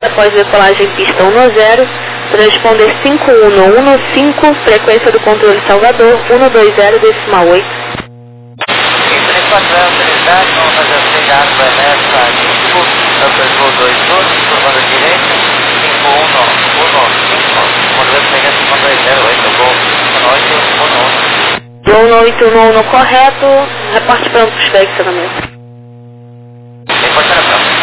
após decolagem pista 10, transponder 51115, frequência do controle Salvador, 120,8. 34 autoridade, vamos fazer o cuidado do Ernesto Anístico, voo 2 turnos, curvando à direita, 51115, modelo pegando 5208, voo 1811 correto, reporte pronto para inspecionamento. Reportando pronto.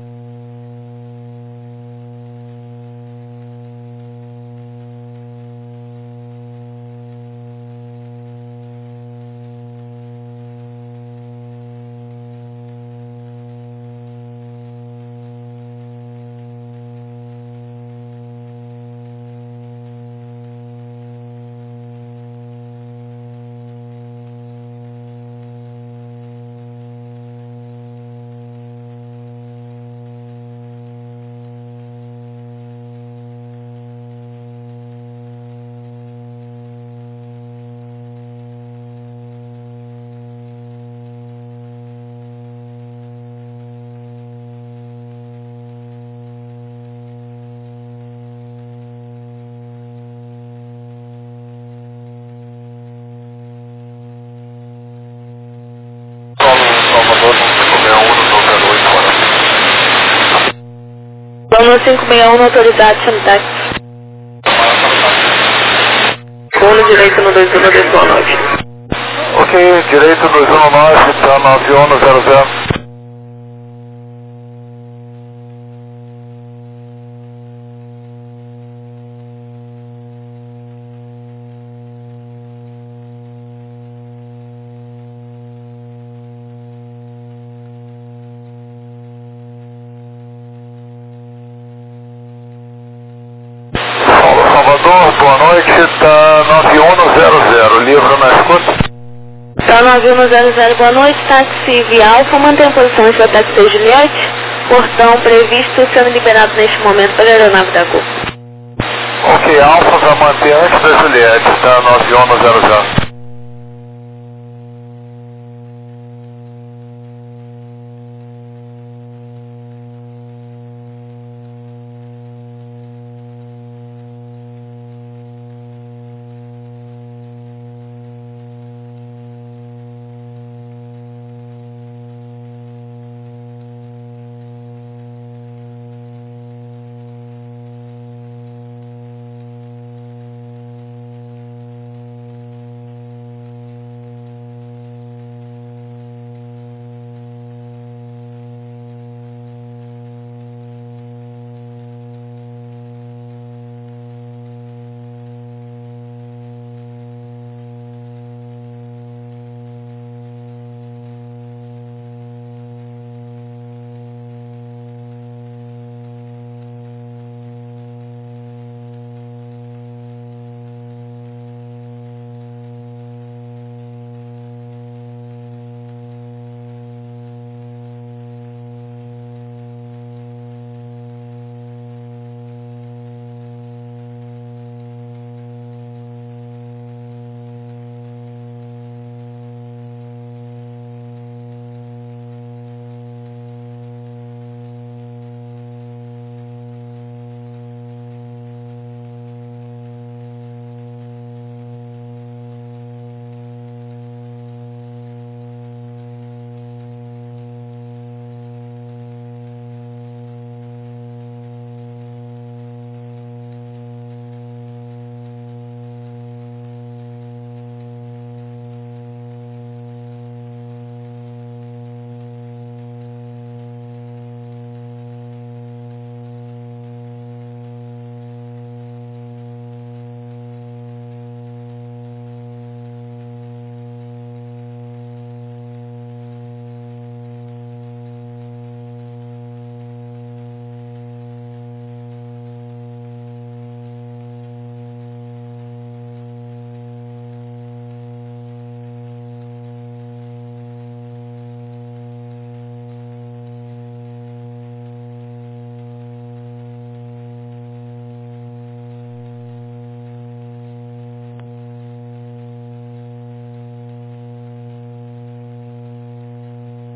Plano 561, autoridade sanitária. Plano direito no 219. Ok, direito 219, tá 9100. Salvador, boa noite, tá 9100, livro na escuta. Tá 9100, boa noite, táxi Via Alfa, mantém a posição em sua táxi de Juliette, portão previsto sendo liberado neste momento para a aeronave da Gol. Ok, Alfa vai manter antes da Juliette, tá 9100.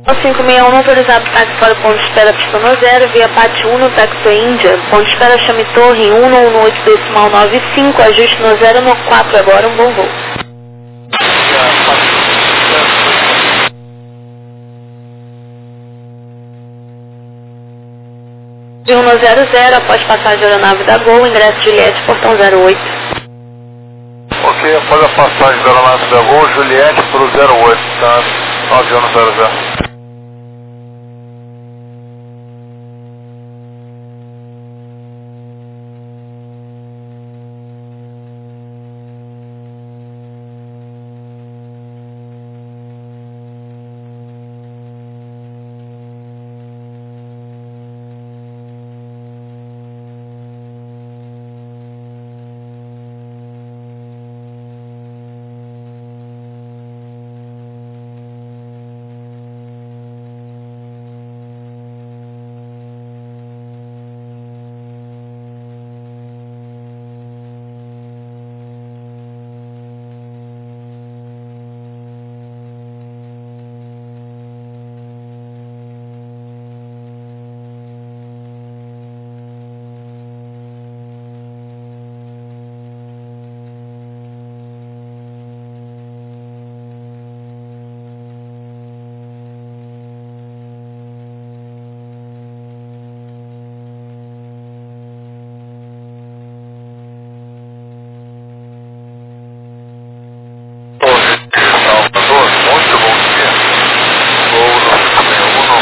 561 autorizado táxi para o ponto de espera Pistona Zero, via Pátio 1 no táxi Índia. Ponto de espera Chame Torre 118,95, ajuste no 014 agora, um bom voo. 100, após passagem da aeronave da Gol, ingresso Juliette, portão 08. Ok, após a passagem da aeronave da Gol, Juliette para o 08, tá? Avião 00. Muito bom dia. Vou no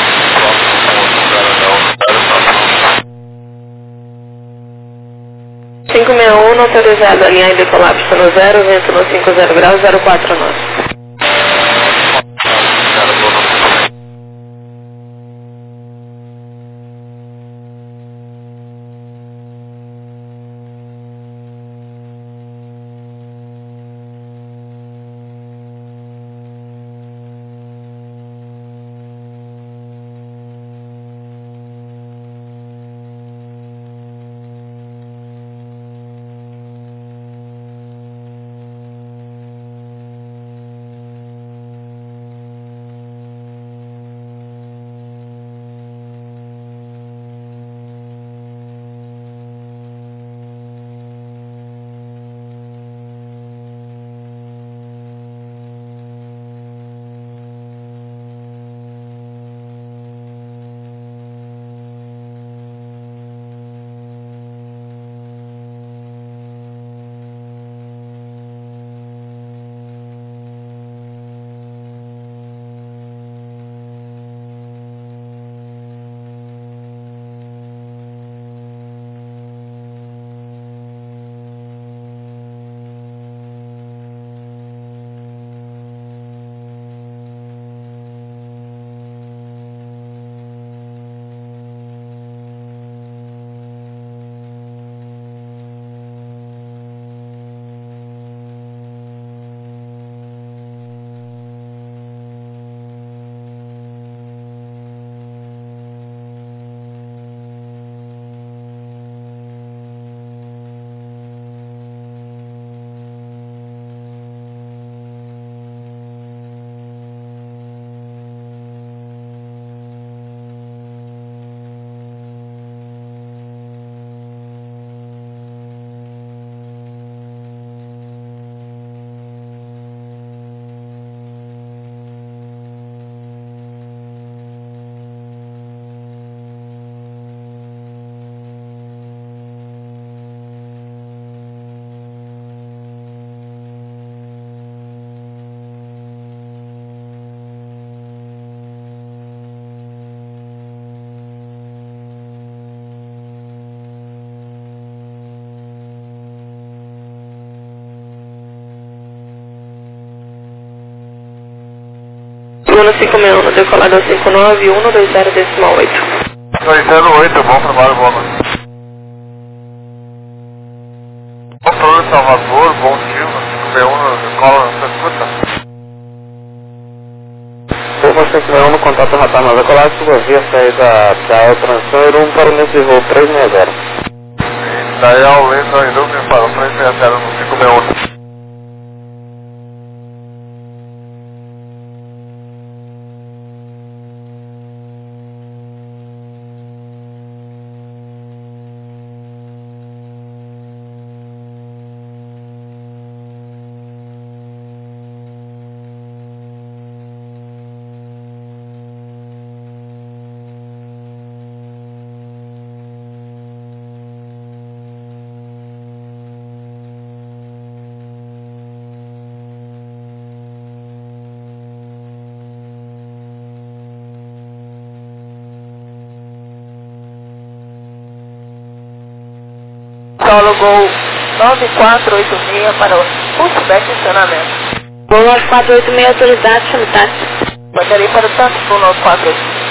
561 autorizado, alinhar e decolar Pistona Zero, vento no 50 graus, 049. Luna 561 no decolador 59120,8. 208, bom trabalho, boa noite. Controle Salvador, bom dia, 561 no decola, você escuta? Curva 561 no contato radar na decolagem, via saída da Aerotransfer 1 para o início de voo 360. Daí ao lento em Dublin para o 360 no 561. Solo Gol 9486 para o pushback estacionamento. Gol 9486 autorizado, chame táxi. Bateria para o táxi Gol 9486.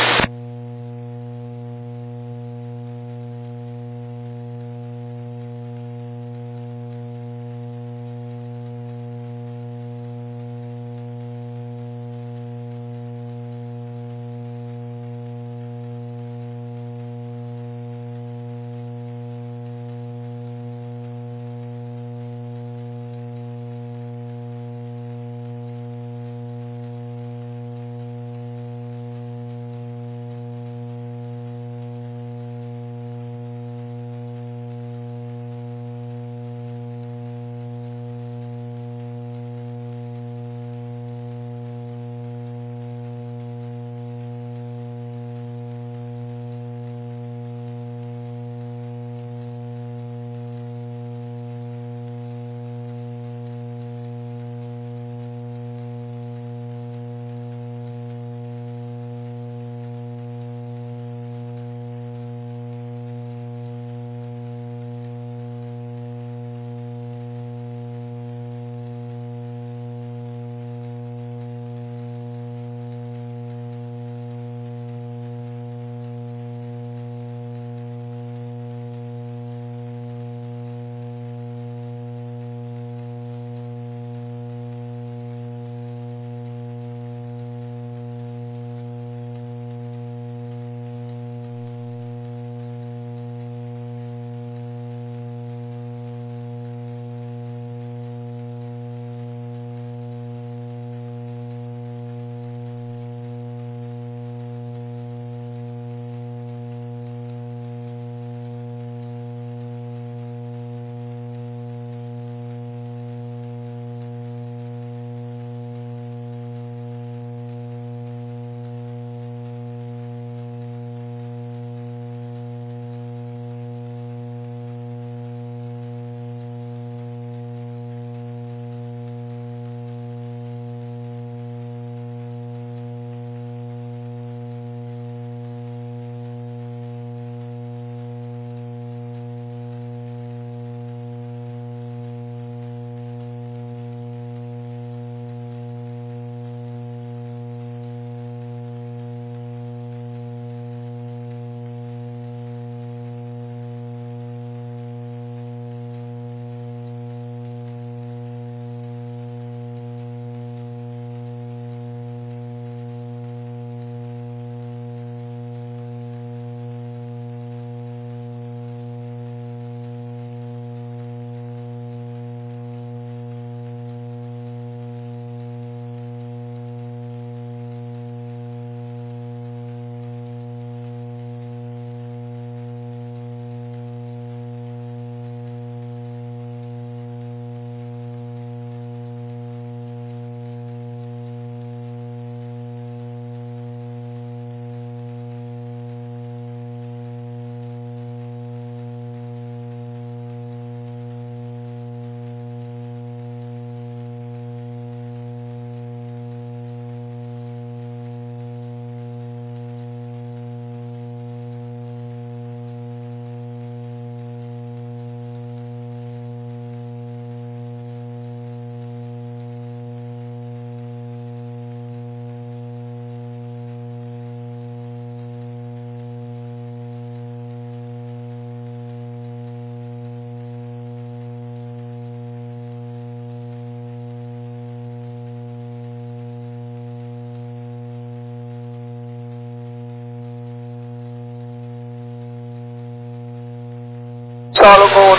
Solo Gol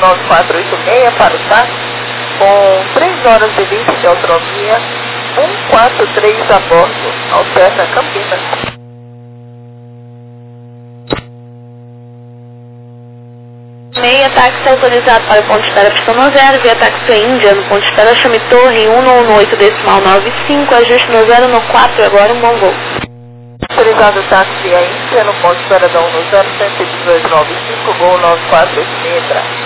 9486 para o táxi, com 3 horas e 20 de autonomia, 143 a bordo, Alterna Campinas. Meia táxi autorizado para o ponto de espera pistão 0, via táxi Índia, no ponto de espera chame Torre 118.95, ajuste no 0 no 4, agora um bom voo. Autorizado táxi a Índia, no ponto de espera da 101.118.95, Gol 9486.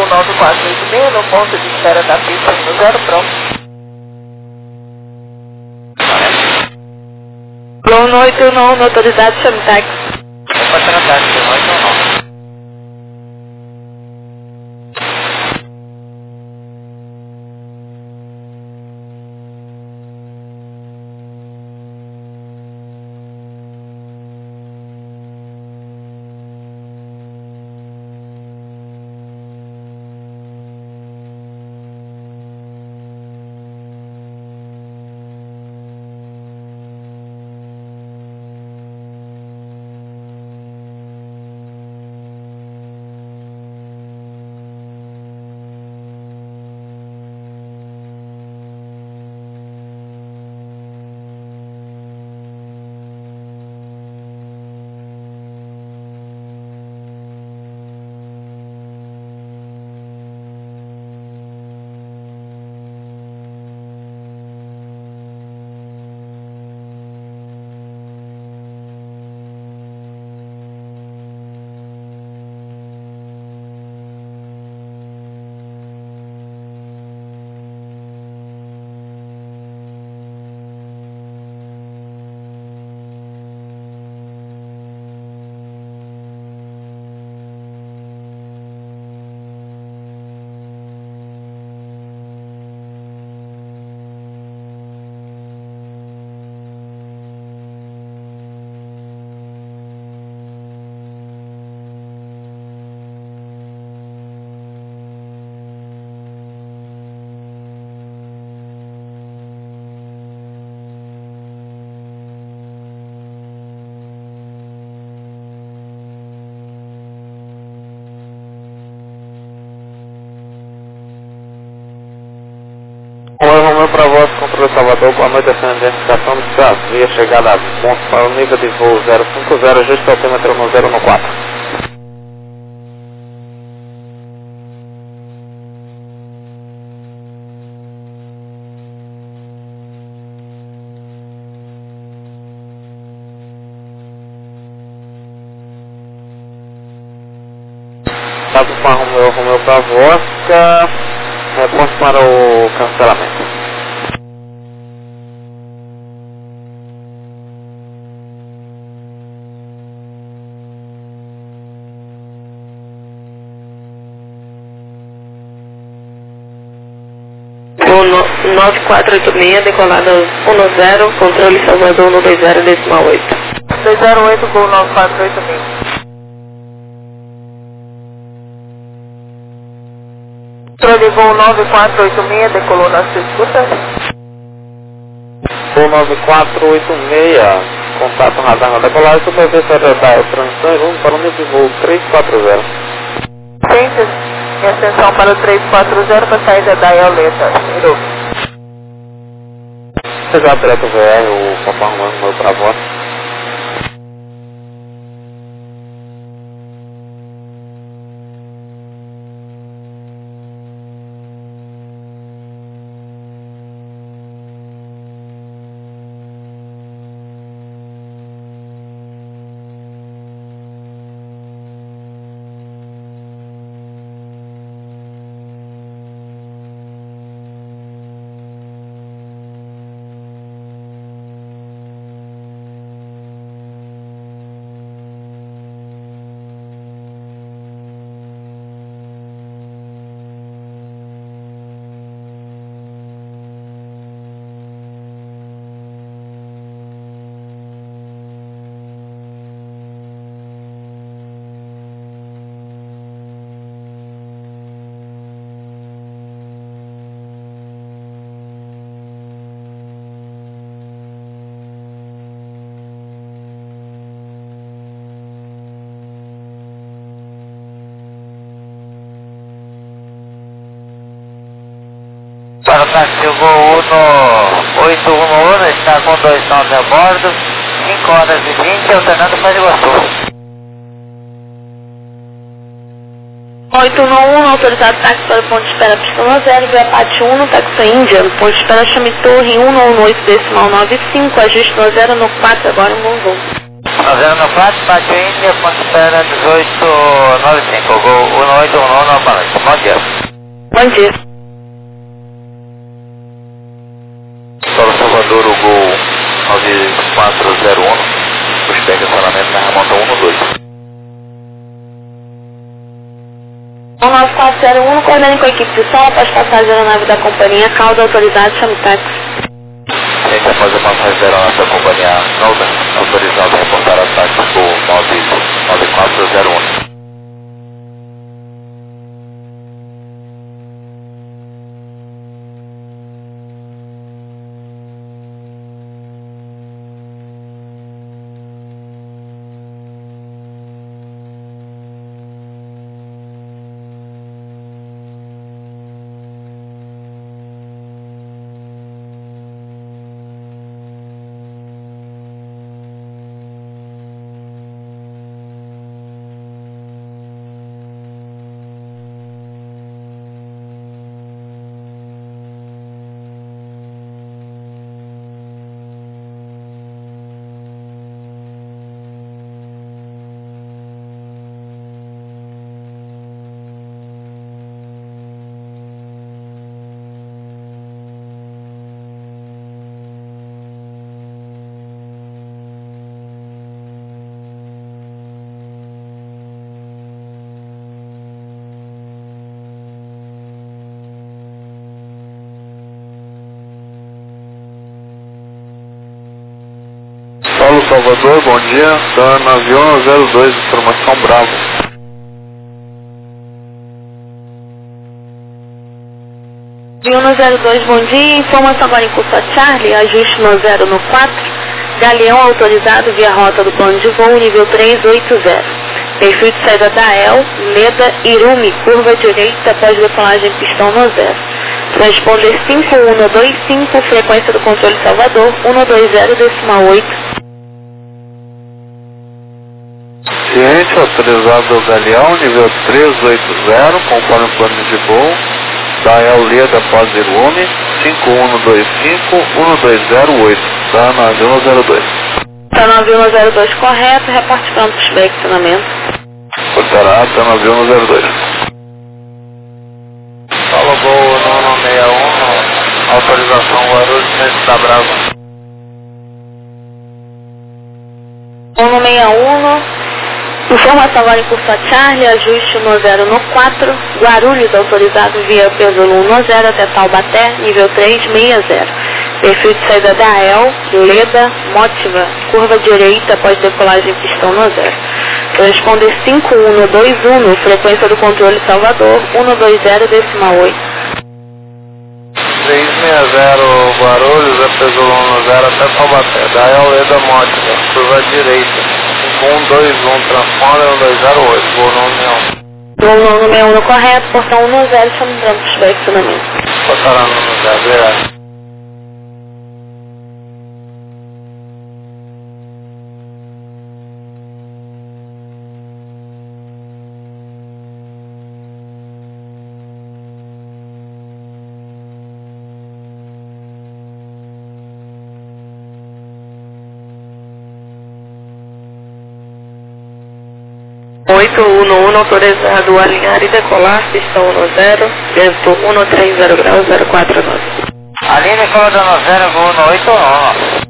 Gol 9486 no ponto de espera da pista no 0, pronto. Gol 919, autorizado, chame táxi. Pode ser na táxi, 919. Oi, Romeu para voz, controle Salvador, boa noite, essa identificação do via chegada a ponto para o nível de voo 050, ajuste altímetro no 014. Estado com a Romeu para voz, reporte para o cancelamento. Gol 9486, decolada 10, controle Salvador no 20 decimal 8. 208, Gol 9486. Controle Gol 9486, decolou na sua escuta. Gol 9486, contato radar na decolagem, supervisor da transição rumo para o nível de voo 340. Ciências, em ascensão para o 340 para saída da Ioleta. Mirou. Já direto VR, o Papai Romeu para voz. Para o táxi Gol 1811, está com 29 a bordo, 5 horas e 20, alternando para Iguaçu. 891, autorizado táxi para o ponto de espera pista 0, via Pátio 1, táxi Índia, ponto de espera Chame Torre 118 decimal 95, ajuste no 0 no 4, agora um bom voo. 094, Pátio Índia, ponto espera 1895, Gol 1819, novamente. Bom dia. Bom dia. Solo Salvador, o Gol 9401, busca estacionamento na remonta 12. 19401, coordene com a equipe de som após passagem da aeronave da companhia, cauda autorizado, chame táxi. Gente, após a passagem da nossa companhia Nova, autorizado a reportar ataque Gol 9401. Solo Salvador, bom dia. Dando avião 02, informação Bravo. Avião 02, bom dia. Informação agora em curso a Charlie, ajuste no 0 no 4. Galeão autorizado via rota do plano de voo, nível 380. Perfil de saída da El, Leda, Irumi, curva direita após decolagem pistão no 0. Transponder 5125, frequência do controle Salvador, 120,8. Ciente, autorizado ao Galeão, nível 380, conforme o plano de voo, da El Leda após Irumi, 5125-1208, da navio 02. Tá no avião 02 correto, reporte pronto para estacionamento. Portará, da navio 02. Fala, Gol 961, autorização Guarulhos, centro da Brava. 161, informação agora em curso a Charlie, ajuste no 0 no 4, Guarulhos autorizado via Peso 1 no 0 até Taubaté, nível 360. Perfil de saída da El, Leda, Mótiva, curva direita após decolagem pistão no 0. Transponder 5121, frequência do controle Salvador, 120,8. 360 Guarulhos, é Peso 1 no 0 até Taubaté, da El Leda Mótica, curva direita, 5121, transponder 1208, voo no União. Voo no número 1 no correto, portão 10, estamos entrando para o estacionamento. Portará no 0, obrigado. Autorizado a alinhar e decolar, pistão no 0, vento 130 graus 049. Aline decola dando 0, Gol no 89.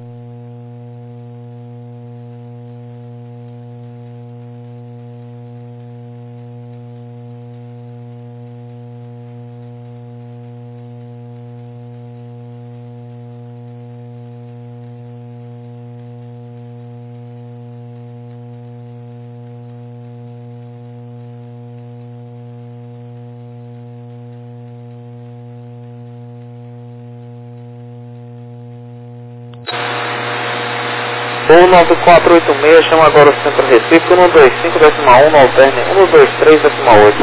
Voo 9486, chama agora o Centro Recife, 125,1 no alterne, 123,8.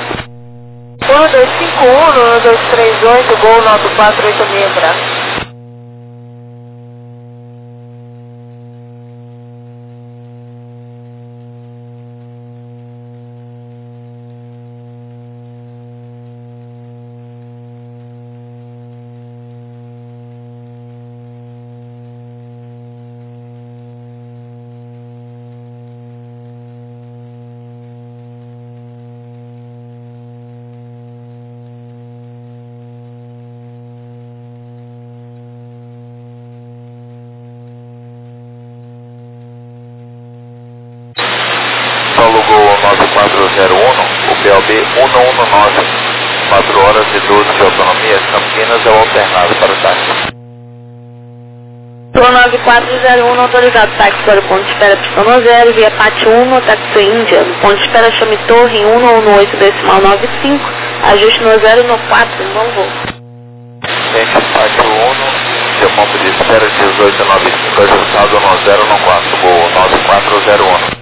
1251, 1238, Gol 9486, Bravo. o PLB 119, 4 horas e 12 de autonomia, Campinas é o alternado para o táxi. Pro 9401, autorizado táxi para o ponto de espera Pistão 0, via Pátio 1, no táxi Índia. Ponto de espera Chame Torre, 118,95, ajuste no 0 no 4, bom voo. Gente, Pátio 1, seu ponto de espera 1895, ajustado no 0 no 4, voo 9401.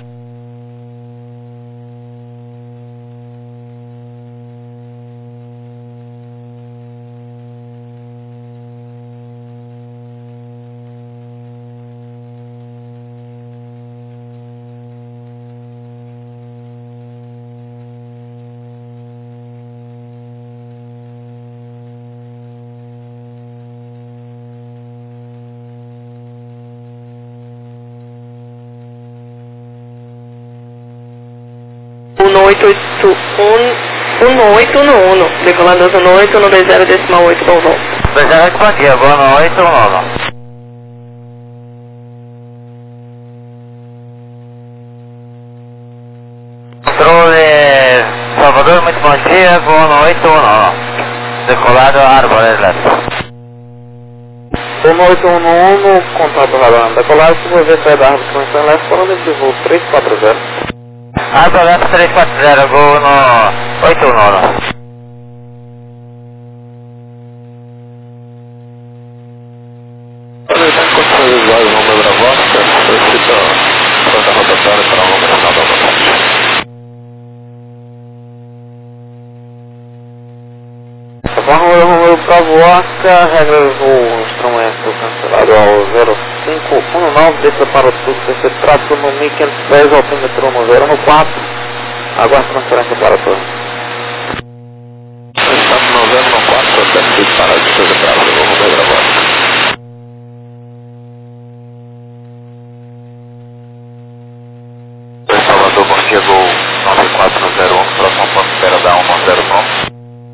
Decolando 1820,8, bom voo. 28, bom dia, boa noite, Controle Salvador, muito bom dia, boa noite, decolado Árvore Leste. 1811, contato radar decolado, se você sair da árvore começando em leste, falando de voo 340. Árvore Leste 340, voo no 819. Controle Romeu Bravosta, solicita frota rotatória para a longa final da vontade. Romeu Bravosta, regras do instrumento cancelado ao 0519, desça para o sul, descer trato no 1510, altímetro no 0 no 4, aguarde transferência para a torre. Estamos no 0 no 4, até que para a despesa para o Romeu Bravosta. Salvador, bom dia, voo 9401, próximo ponto de espera da 110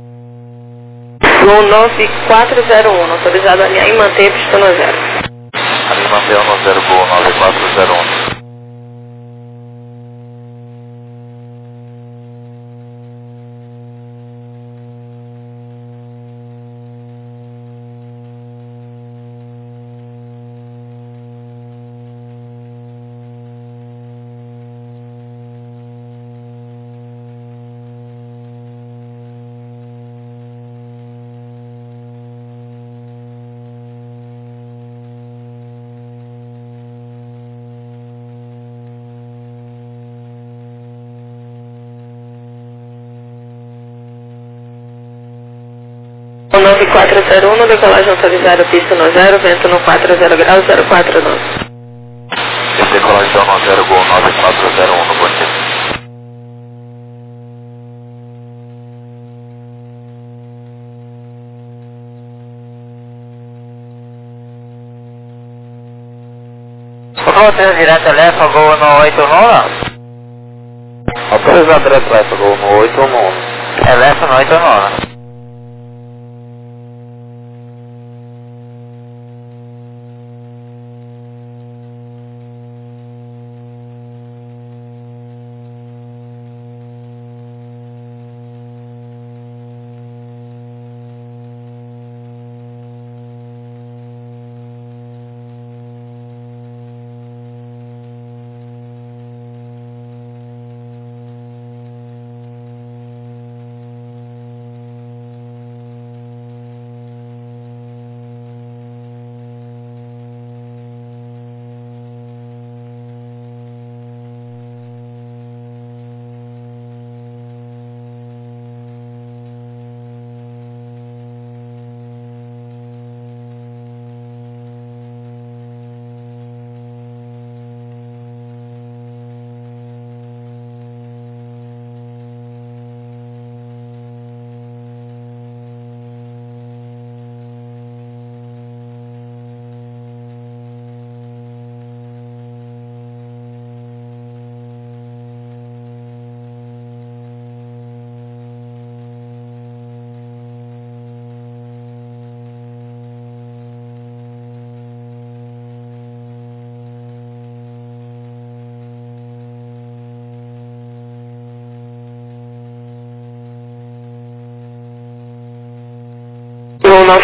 Voo 9401, autorizado a alinhar e manter Pistão 0. Ali manter 10, voo 9401. O 9401, decolagem autorizada, pista no 0, vento no 40 graus, 049. Decolagem no 0, voo 9401 no bom dia. Controle direto Leste, voo no 89. Autorizado direto leste, voo no 819. É Leste no 89.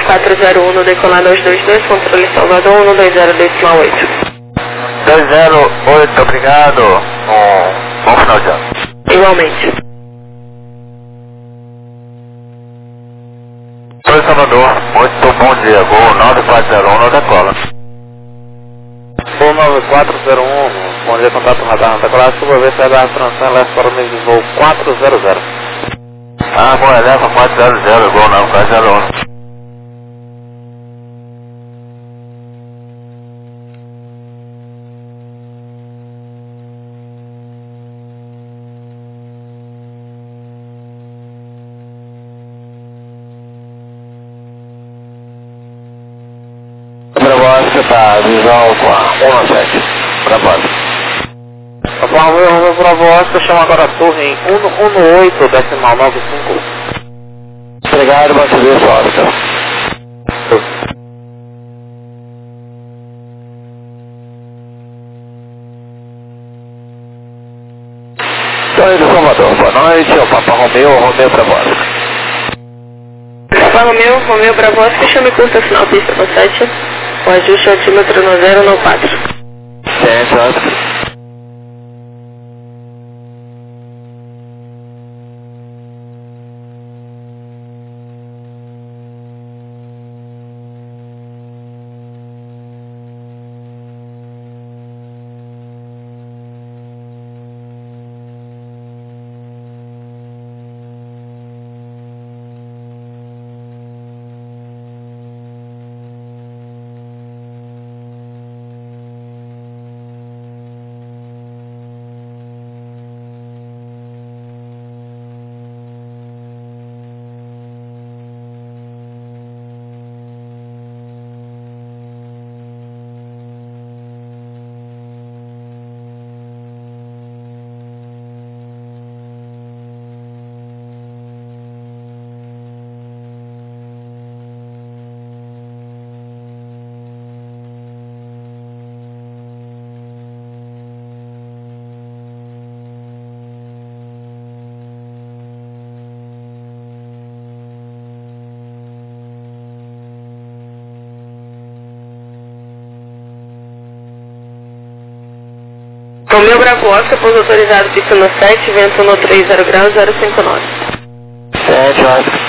401, decolado aos 22, controle Salvador, 120,8. 208, obrigado. Bom final de ano. Igualmente. Oi, Salvador, muito bom dia. Voo 9401 no decola. Voo 9401, bom dia, contato radar na decolagem, chuva ver se é da França, leste para o nível de voo 400. Bom, eleva 400, voo 9401. Bravosta para visual com a 17. Bravosta. Romeu Bravo Oscar, chama agora a torre em 118,95. Obrigado, bom serviço, Oscar. Torre do Salvador, boa noite, é o Papa Romeu Bravosta. Papa Romeu Bravosta, chame curta final pista com 7. O ajuste altímetro no 0 no 4. Certo, Oscar. Romeu Bravo Oscar, pouso autorizado pista no 7, vento no 30 graus, 059. Certo, Oscar.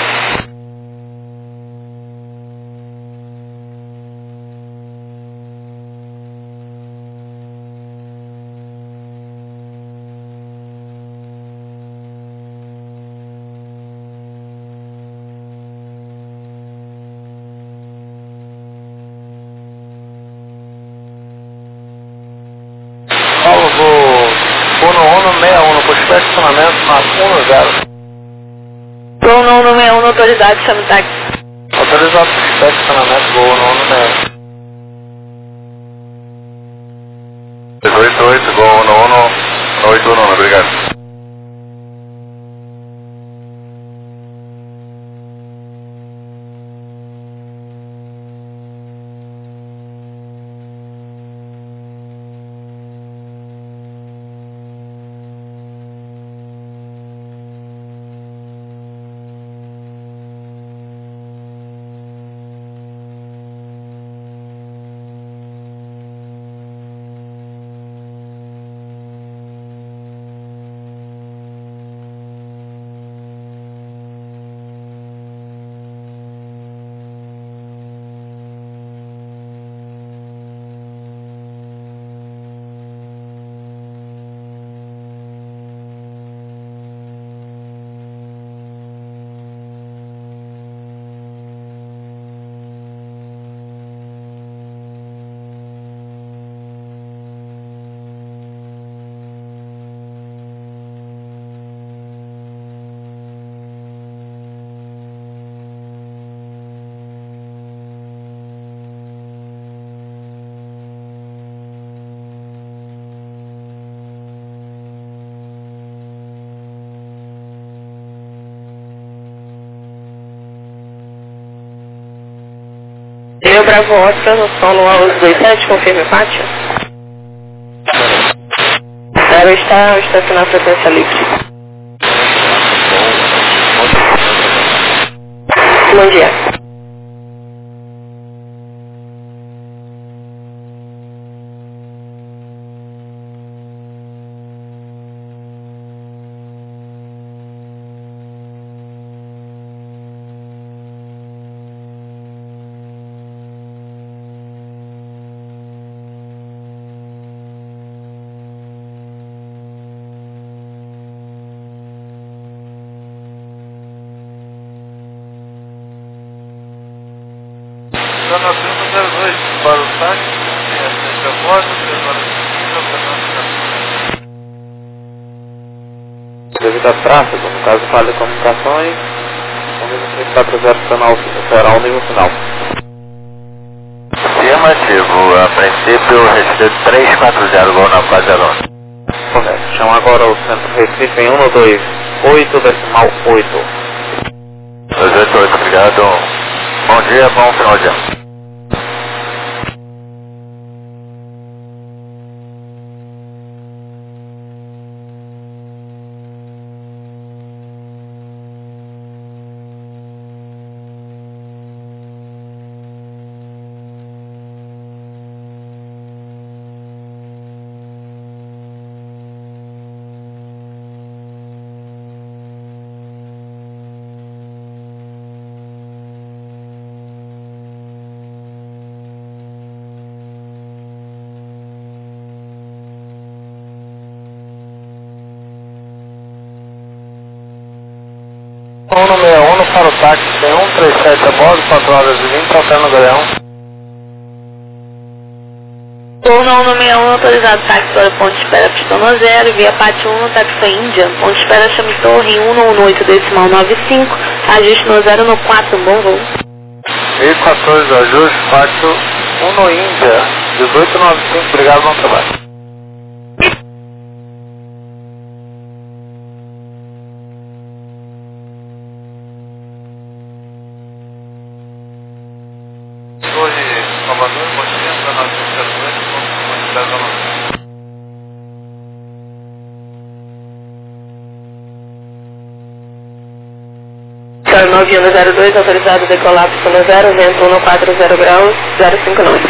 Vou no 161 no posto de estacionamento na 10. Voo no 161, autoridade, chame táxi. Autorizado para o estacionamento, voo no 161. 88, voo no 181, obrigado. Romeu Bravo Oscar, no solo aos 27, confirme Fátima. Zero está na frequência livre. Bom dia. devido a tráfego, no caso falha de comunicações, o nível 340 será o nível final. Afirmativo, a princípio Recife 340, gol na 401. Correto. Chama agora o centro Recife em 128,8. 288, obrigado. Bom dia, bom final de ano. No 61 para o táxi, tem 137 a bordo, 4 horas e 20, alterno no Galeão. Voo no 61, autorizado táxi para ponto de espera Pistão 0, via Pátio 1, táxi Índia, ponto de espera Chame Torre em 118,95, ajuste no 0 no 4, bom voo. 1014, ajuste, Pátio 1 no Índia, 1895, obrigado, bom trabalho. Senhor 9102, autorizado decolar Pistão 0, vento 140 graus, 059.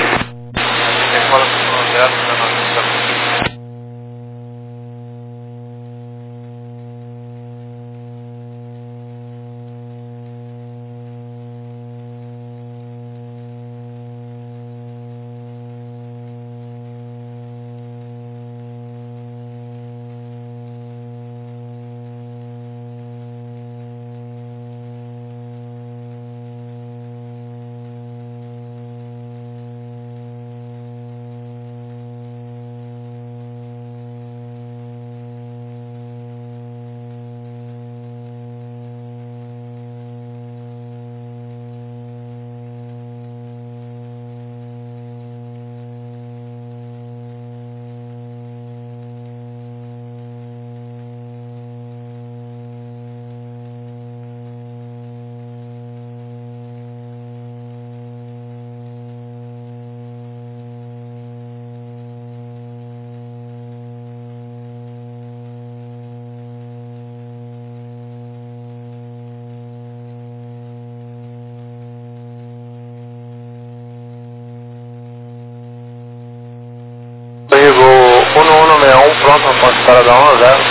Voo 1161, pronto, no ponto de parada 1 a 0.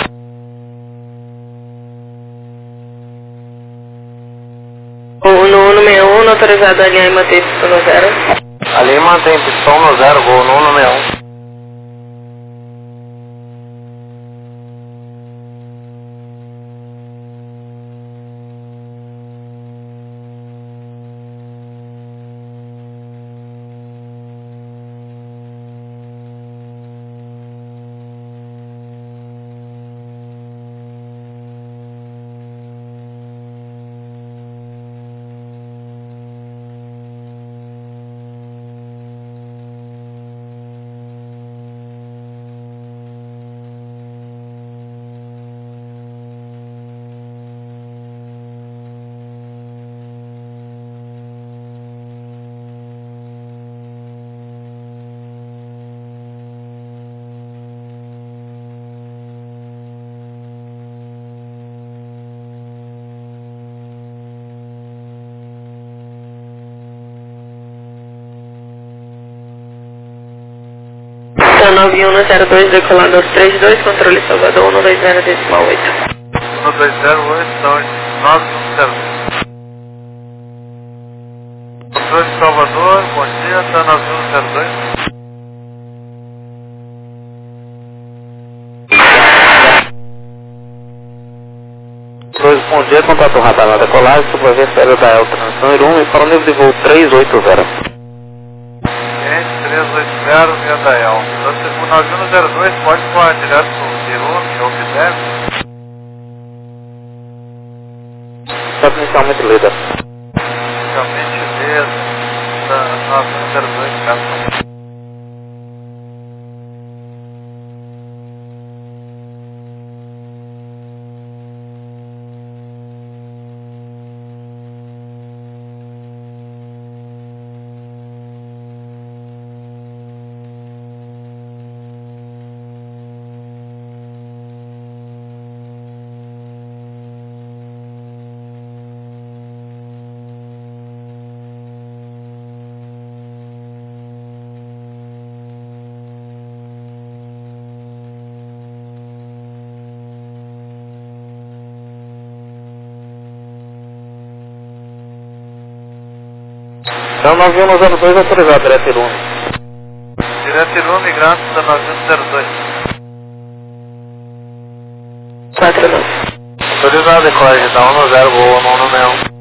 Voo no 161, autorizado a alinhar e manter Pistão 0. Ali mantém Pistão no 0, voo no 161. Senhor 9102, decolando 32, controle Salvador 120,8. 1208, então 910. Controle Salvador, bom dia, está 9102. Bom dia, contato o radar na decolagem, supervivência aérea da El Transair 1 e para o nível de voo 380. 380, via da El. O 9102 pode voar direto do Peru ou Observe? Só que inicialmente líder. Inicialmente líder da 902 casa. Então 9102 autorizado, direto Irume. Direto Irume, grátis da 902. 49. Autorizado, decolagem da 10, voo no 161.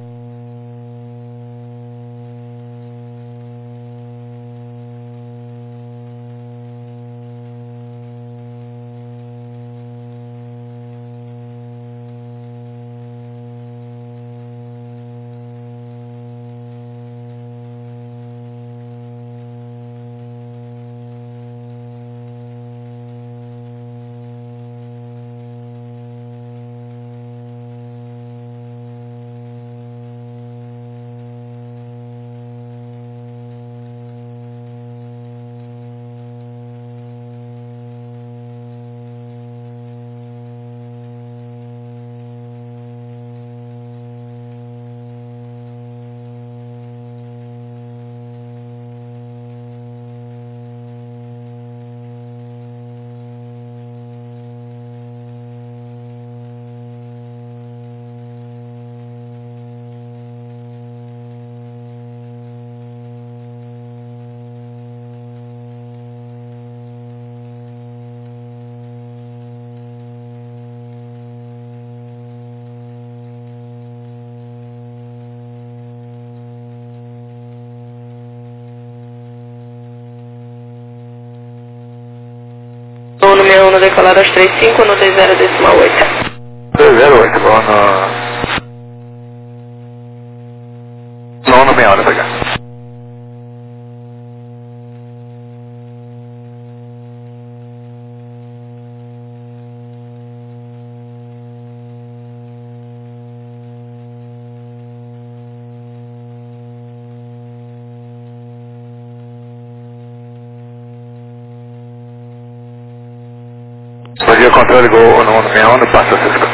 No 61 decolar às 35, no 20,8. 208, vou no 61, pra cá. Bom dia, controle Gol 1161, passa Cisco.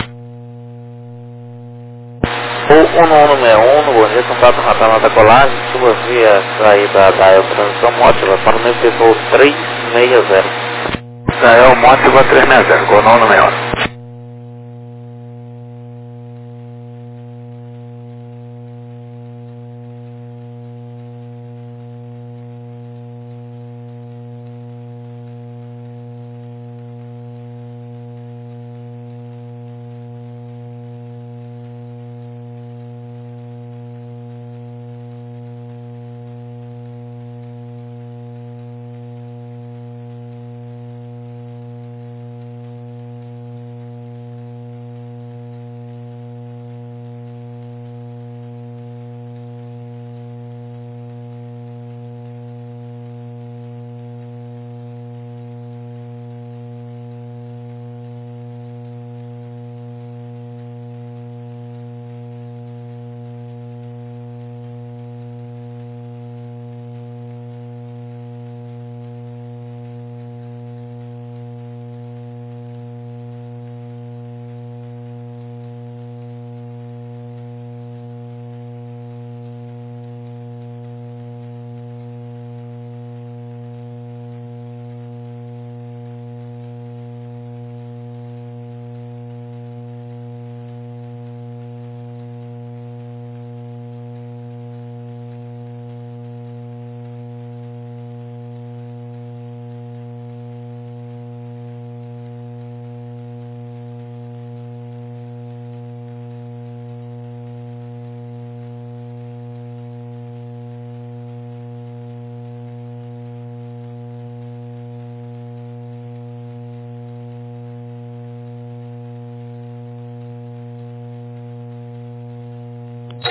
O 1161, bom dia, contato radar na decolagem, sua via saída da transição móvel para o meu pessoal 360. Israel Mótiva 360, Gol 1161.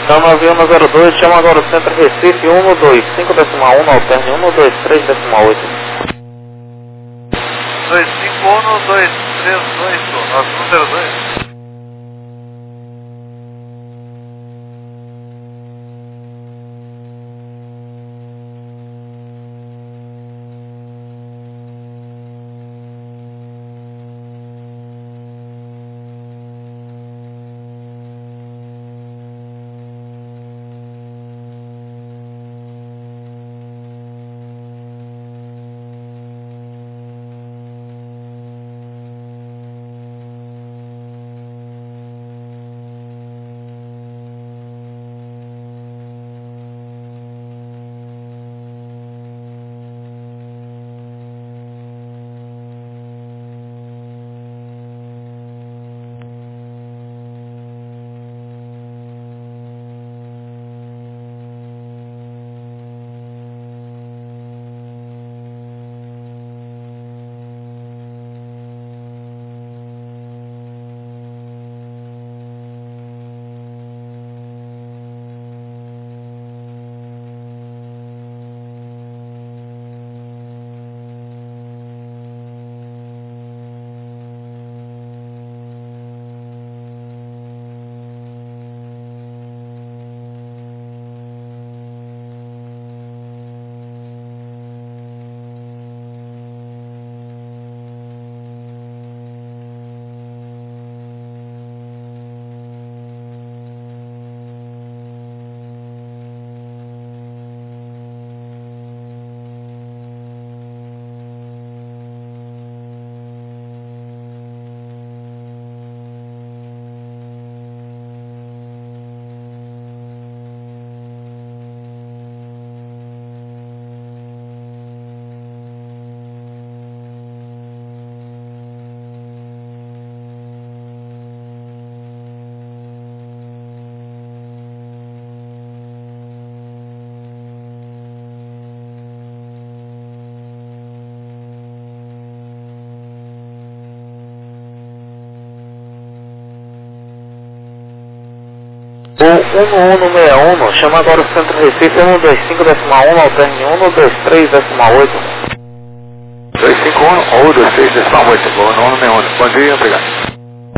Chama avião 02, chama agora o centro Recife 125.1, alterne 123.8. 251, 238, nosso número 2. O 1161, chama agora o centro Recife 125.1, alterne 123.8. 251 ou 26.8, bom, não me onde. Bom dia, obrigado.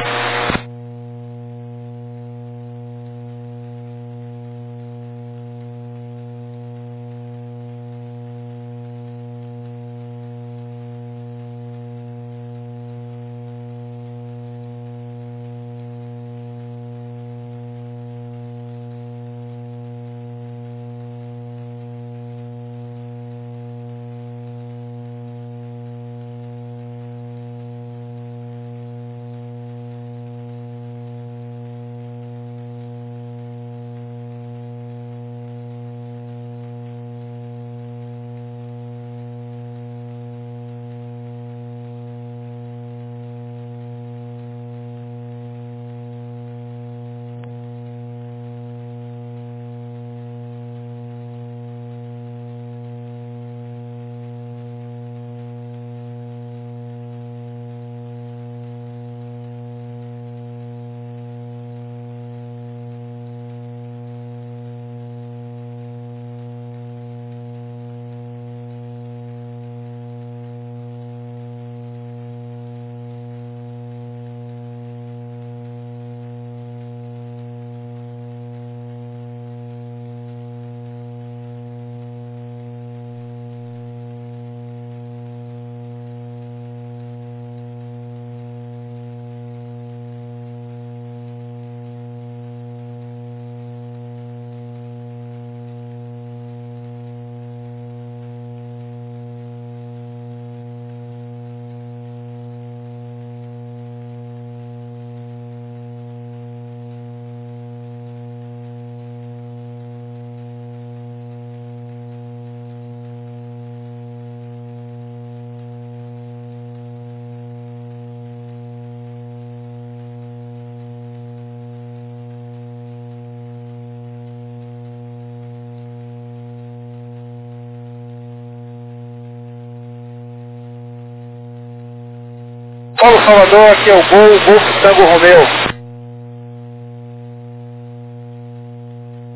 Paulo Salvador, aqui é o Golfo Tango Romeu.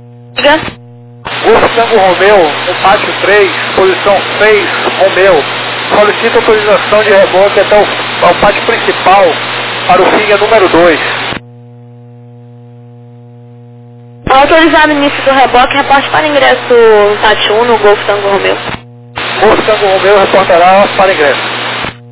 Tango Romeu, no pátio 3, posição 6, Romeu. Solicita autorização de reboque até o pátio principal para o FIG número 2. Autorizado início do reboque, reporte para ingresso no pátio 1 no Golf Tango Romeu. Golf Tango Romeu reportará para ingresso.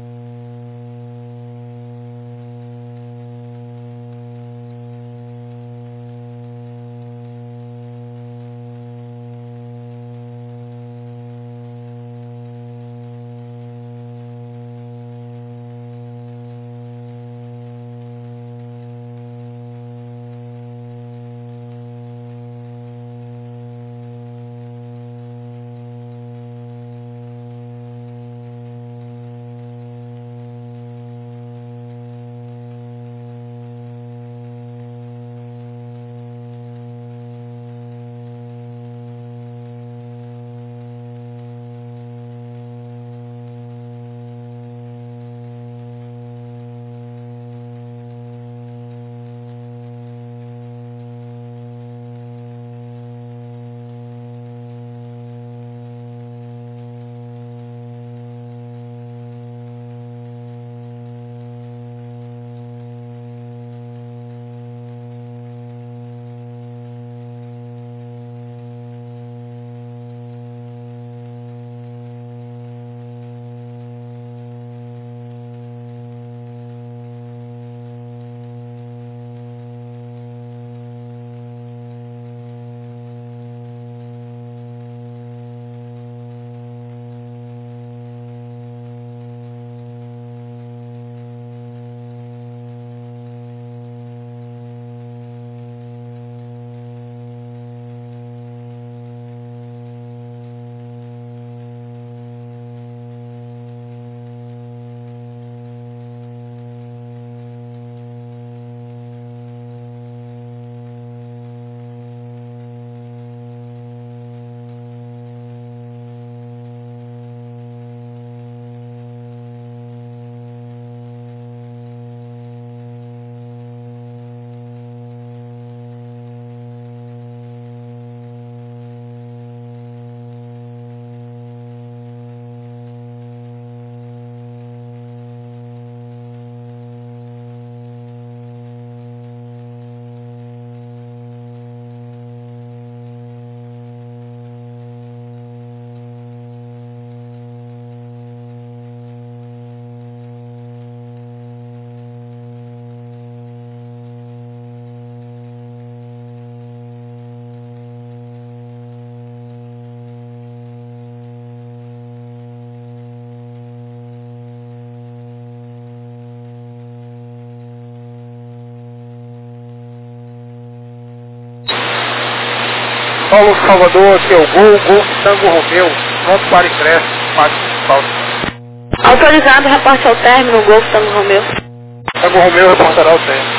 Paulo Salvador, aqui é o Golf Tango Romeu, pronto para ingresso, pátio principal. Autorizado, reporte ao término, Golf Tango Romeu. Tango Romeu reportará o término.